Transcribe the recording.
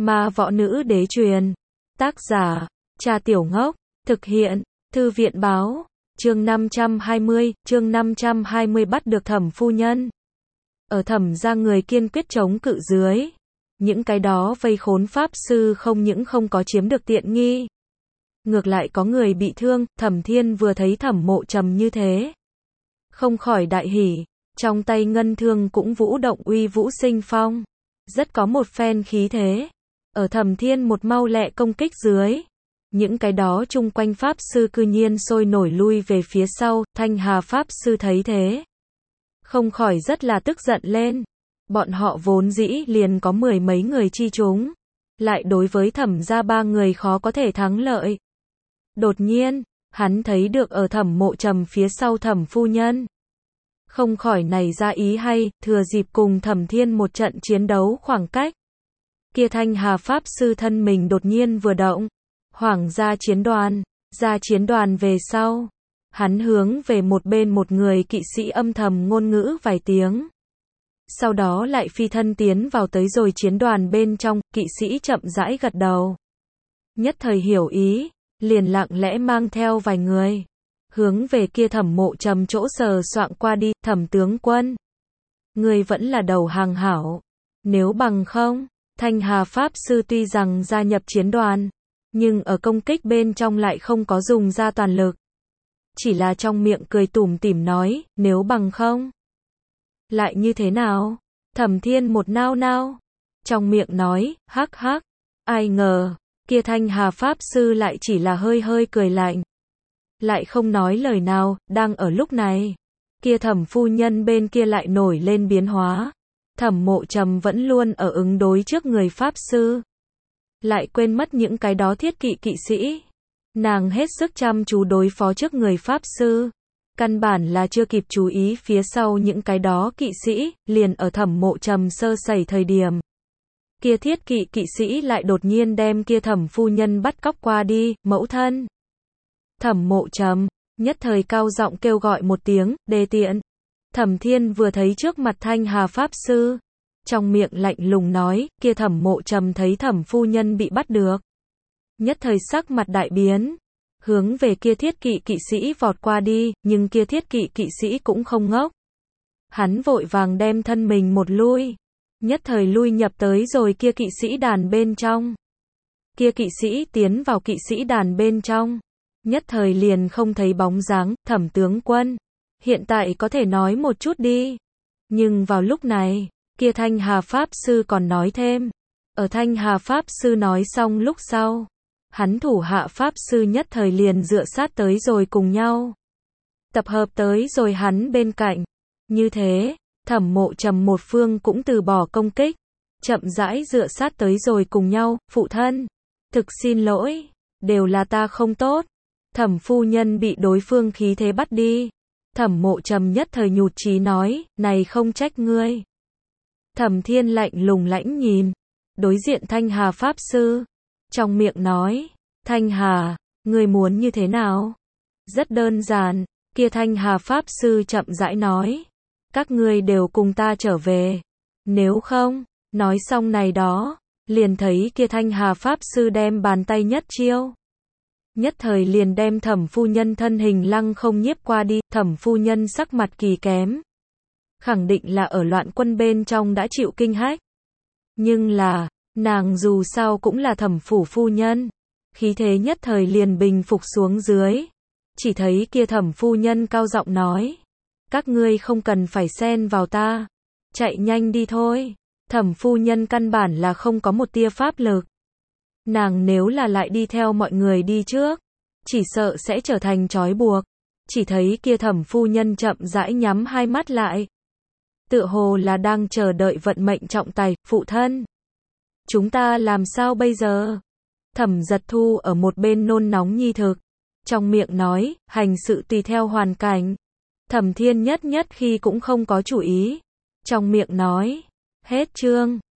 Ma Võ Nữ Đế truyền. Tác giả, Trà Tiểu Ngốc. Thực hiện, Thư viện Báo. Chương 520 bắt được Thẩm phu nhân. Ở Thẩm gia người kiên quyết chống cự dưới. Những cái đó vây khốn pháp sư không những không có chiếm được tiện nghi. Ngược lại có người bị thương, Thẩm Thiên vừa thấy Thẩm Mộ Trầm như thế. Không khỏi đại hỉ, trong tay ngân thương cũng vũ động uy vũ sinh phong. Rất có một phen khí thế. Ở Thẩm Thiên một mau lẹ công kích dưới. Những cái đó chung quanh pháp sư cư nhiên sôi nổi lui về phía sau, Thanh Hà pháp sư thấy thế. Không khỏi rất là tức giận lên. Bọn họ vốn dĩ liền có mười mấy người chi chúng. Lại đối với Thẩm gia ba người khó có thể thắng lợi. Đột nhiên, hắn thấy được ở Thẩm Mộ Trầm phía sau Thẩm phu nhân. Không khỏi nảy ra ý hay, thừa dịp cùng Thẩm Thiên một trận chiến đấu khoảng cách. Kia Thanh Hà pháp sư thân mình đột nhiên vừa động. Hoảng ra chiến đoàn về sau. Hắn hướng về một bên một người kỵ sĩ âm thầm ngôn ngữ vài tiếng. Sau đó lại phi thân tiến vào tới rồi chiến đoàn bên trong, kỵ sĩ chậm rãi gật đầu. Nhất thời hiểu ý, liền lặng lẽ mang theo vài người. Hướng về kia Thẩm Mộ Trầm chỗ sờ soạng qua đi, Thẩm tướng quân. Người vẫn là đầu hàng hảo. Nếu bằng không, Thanh Hà pháp sư tuy rằng gia nhập chiến đoàn. Nhưng ở công kích bên trong lại không có dùng ra toàn lực. Chỉ là trong miệng cười tủm tỉm nói, nếu bằng không. Lại như thế nào? Thẩm Thiên một nao nao. Trong miệng nói, hắc hắc. Ai ngờ, kia Thanh Hà pháp sư lại chỉ là hơi hơi cười lạnh. Lại không nói lời nào, đang ở lúc này. Kia Thẩm phu nhân bên kia lại nổi lên biến hóa. Thẩm Mộ Trầm vẫn luôn ở ứng đối trước người pháp sư. Lại quên mất những cái đó thiết kỵ kỵ sĩ. Nàng hết sức chăm chú đối phó trước người pháp sư. Căn bản là chưa kịp chú ý phía sau những cái đó kỵ sĩ, liền ở Thẩm Mộ Trầm sơ sẩy thời điểm. Kia thiết kỵ kỵ sĩ lại đột nhiên đem kia Thẩm phu nhân bắt cóc qua đi, mẫu thân. Thẩm Mộ Trầm, nhất thời cao giọng kêu gọi một tiếng, đê tiện. Thẩm Thiên vừa thấy trước mặt Thanh Hà pháp sư. Trong miệng lạnh lùng nói, kia Thẩm Mộ Trầm thấy Thẩm phu nhân bị bắt được. Nhất thời sắc mặt đại biến. Hướng về kia thiết kỵ kỵ sĩ vọt qua đi, nhưng kia thiết kỵ kỵ sĩ cũng không ngốc. Hắn vội vàng đem thân mình một lui. Nhất thời lui nhập tới rồi kia kỵ sĩ đàn bên trong. Kia kỵ sĩ tiến vào kỵ sĩ đàn bên trong. Nhất thời liền không thấy bóng dáng, Thẩm tướng quân. Hiện tại có thể nói một chút đi. Nhưng vào lúc này, kia Thanh Hà pháp sư còn nói thêm. Ở Thanh Hà pháp sư nói xong lúc sau. Hắn thủ hạ pháp sư nhất thời liền dựa sát tới rồi cùng nhau. Tập hợp tới rồi hắn bên cạnh. Như thế, Thẩm Mộ Trầm một phương cũng từ bỏ công kích. Chậm rãi dựa sát tới rồi cùng nhau, phụ thân. Thực xin lỗi, đều là ta không tốt. Thẩm phu nhân bị đối phương khí thế bắt đi. Thẩm Mộ Trầm nhất thời nhụt chí nói, này không trách ngươi. Thẩm Thiên lạnh lùng lãnh nhìn. Đối diện Thanh Hà pháp sư. Trong miệng nói, Thanh Hà, ngươi muốn như thế nào? Rất đơn giản, kia Thanh Hà pháp sư chậm rãi nói. Các ngươi đều cùng ta trở về. Nếu không, nói xong này đó, liền thấy kia Thanh Hà pháp sư đem bàn tay nhất chiêu. Nhất thời liền đem Thẩm phu nhân thân hình lăng không nhiếp qua đi, Thẩm phu nhân sắc mặt kỳ kém. Khẳng định là ở loạn quân bên trong đã chịu kinh hách. Nhưng là, nàng dù sao cũng là Thẩm phủ phu nhân. Khí thế nhất thời liền bình phục xuống dưới. Chỉ thấy kia Thẩm phu nhân cao giọng nói. Các ngươi không cần phải xen vào ta. Chạy nhanh đi thôi. Thẩm phu nhân căn bản là không có một tia pháp lực. Nàng nếu là lại đi theo mọi người đi trước. Chỉ sợ sẽ trở thành trói buộc. Chỉ thấy kia Thẩm phu nhân chậm rãi nhắm hai mắt lại. Tựa hồ là đang chờ đợi vận mệnh trọng tài, phụ thân. Chúng ta làm sao bây giờ? Thẩm Giật Thu ở một bên nôn nóng nhi thực. Trong miệng nói, hành sự tùy theo hoàn cảnh. Thẩm Thiên nhất khi cũng không có chủ ý. Trong miệng nói, hết chương.